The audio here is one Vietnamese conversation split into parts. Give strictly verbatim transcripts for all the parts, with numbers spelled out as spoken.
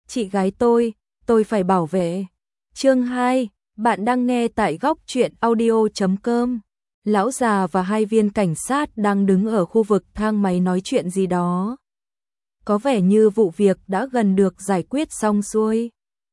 chị gái tôi, tôi phải bảo vệ. Chương hai, bạn đang nghe tại góc truyện audio chấm com. Lão già và hai viên cảnh sát đang đứng ở khu vực thang máy nói chuyện gì đó. Có vẻ như vụ việc đã gần được giải quyết xong xuôi.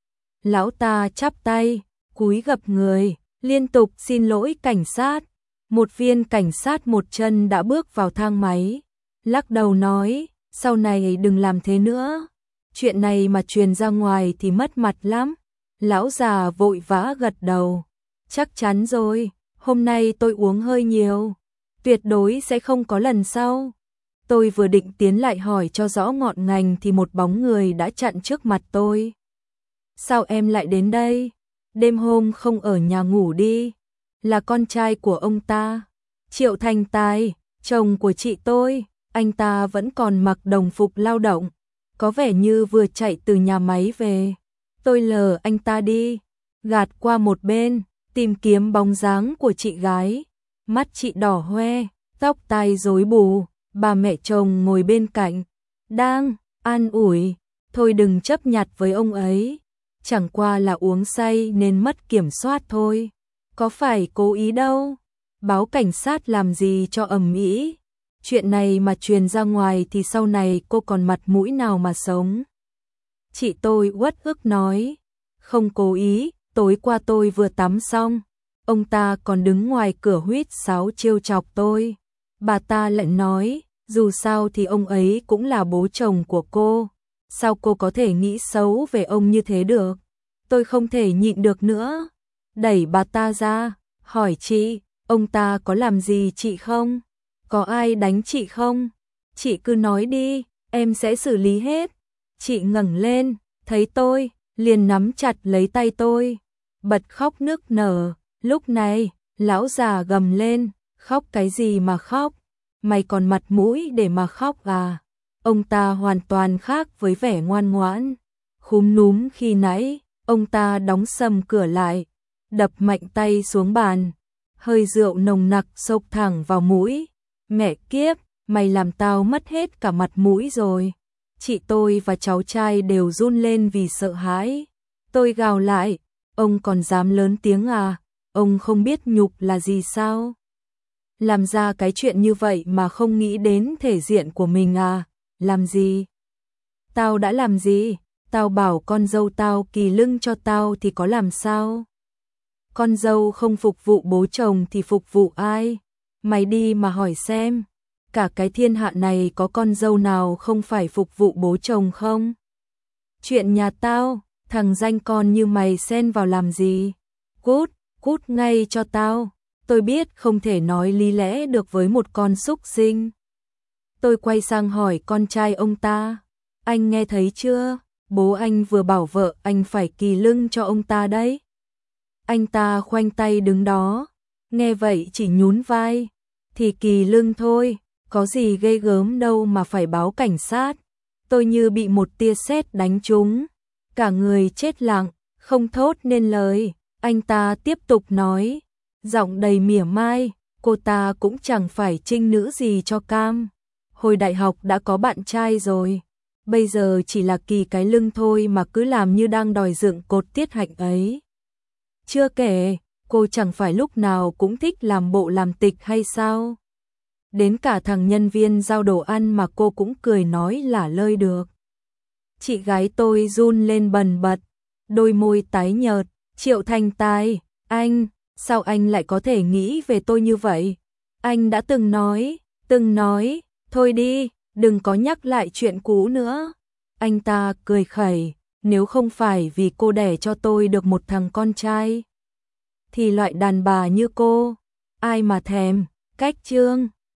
Lão ta chắp tay, cúi gập người, liên tục xin lỗi cảnh sát. Một viên cảnh sát một chân đã bước vào thang máy, lắc đầu nói, sau này đừng làm thế nữa. Chuyện này mà truyền ra ngoài thì mất mặt lắm. Lão già vội vã gật đầu. Chắc chắn rồi, hôm nay tôi uống hơi nhiều. Tuyệt đối sẽ không có lần sau. Tôi vừa định tiến lại hỏi cho rõ ngọn ngành thì một bóng người đã chặn trước mặt tôi. Sao em lại đến đây? Đêm hôm không ở nhà ngủ đi. Là con trai của ông ta, Triệu Thành Tài, chồng của chị tôi. Anh ta vẫn còn mặc đồng phục lao động, có vẻ như vừa chạy từ nhà máy về. Tôi lờ anh ta đi, gạt qua một bên, tìm kiếm bóng dáng của chị gái. Mắt chị đỏ hoe, tóc tai rối bù, bà mẹ chồng ngồi bên cạnh, đang an ủi, thôi đừng chấp nhặt với ông ấy, chẳng qua là uống say nên mất kiểm soát thôi, có phải cố ý đâu. Báo cảnh sát làm gì cho ầm ĩ. Chuyện này mà truyền ra ngoài thì sau này cô còn mặt mũi nào mà sống. Chị tôi uất ức nói, không cố ý, tối qua tôi vừa tắm xong, ông ta còn đứng ngoài cửa huýt sáo trêu chọc tôi. Bà ta lại nói, dù sao thì ông ấy cũng là bố chồng của cô, sao cô có thể nghĩ xấu về ông như thế được. Tôi không thể nhịn được nữa, đẩy bà ta ra, hỏi chị, ông ta có làm gì chị không? Có ai đánh chị không? Chị cứ nói đi, em sẽ xử lý hết. Chị ngẩng lên, thấy tôi, liền nắm chặt lấy tay tôi, bật khóc nức nở. Lúc này, lão già gầm lên, khóc cái gì mà khóc? Mày còn mặt mũi để mà khóc à? Ông ta hoàn toàn khác với vẻ ngoan ngoãn, khúm núm khi nãy. Ông ta đóng sầm cửa lại, đập mạnh tay xuống bàn, hơi rượu nồng nặc xộc thẳng vào mũi. Mẹ kiếp, mày làm tao mất hết cả mặt mũi rồi. Chị tôi và cháu trai đều run lên vì sợ hãi. Tôi gào lại, ông còn dám lớn tiếng à? Ông không biết nhục là gì sao? Làm ra cái chuyện như vậy mà không nghĩ đến thể diện của mình à? Làm gì? Tao đã làm gì? Tao bảo con dâu tao kỳ lưng cho tao thì có làm sao? Con dâu không phục vụ bố chồng thì phục vụ ai? Mày đi mà hỏi xem, cả cái thiên hạ này có con dâu nào không phải phục vụ bố chồng không? Chuyện nhà tao, thằng danh con như mày xen vào làm gì? Cút, cút ngay cho tao. Tôi biết không thể nói lý lẽ được với một con súc sinh. Tôi quay sang hỏi con trai ông ta, anh nghe thấy chưa? Bố anh vừa bảo vợ anh phải kỳ lưng cho ông ta đấy. Anh ta khoanh tay đứng đó, nghe vậy chỉ nhún vai. Thì kỳ lưng thôi, có gì ghê gớm đâu mà phải báo cảnh sát. Tôi như bị một tia sét đánh trúng, cả người chết lặng, không thốt nên lời. Anh ta tiếp tục nói, giọng đầy mỉa mai, cô ta cũng chẳng phải trinh nữ gì cho cam. Hồi đại học đã có bạn trai rồi, bây giờ chỉ là kỳ cái lưng thôi mà cứ làm như đang đòi dựng cột tiết hạnh ấy. Chưa kể, cô chẳng phải lúc nào cũng thích làm bộ làm tịch hay sao? Đến cả thằng nhân viên giao đồ ăn mà cô cũng cười nói lả lơi được. Chị gái tôi run lên bần bật, đôi môi tái nhợt. Triệu Thành Tài, anh, sao anh lại có thể nghĩ về tôi như vậy? Anh đã từng nói, từng nói, thôi đi, đừng có nhắc lại chuyện cũ nữa. Anh ta cười khẩy, nếu không phải vì cô đẻ cho tôi được một thằng con trai, thì loại đàn bà như cô, ai mà thèm. Cách chương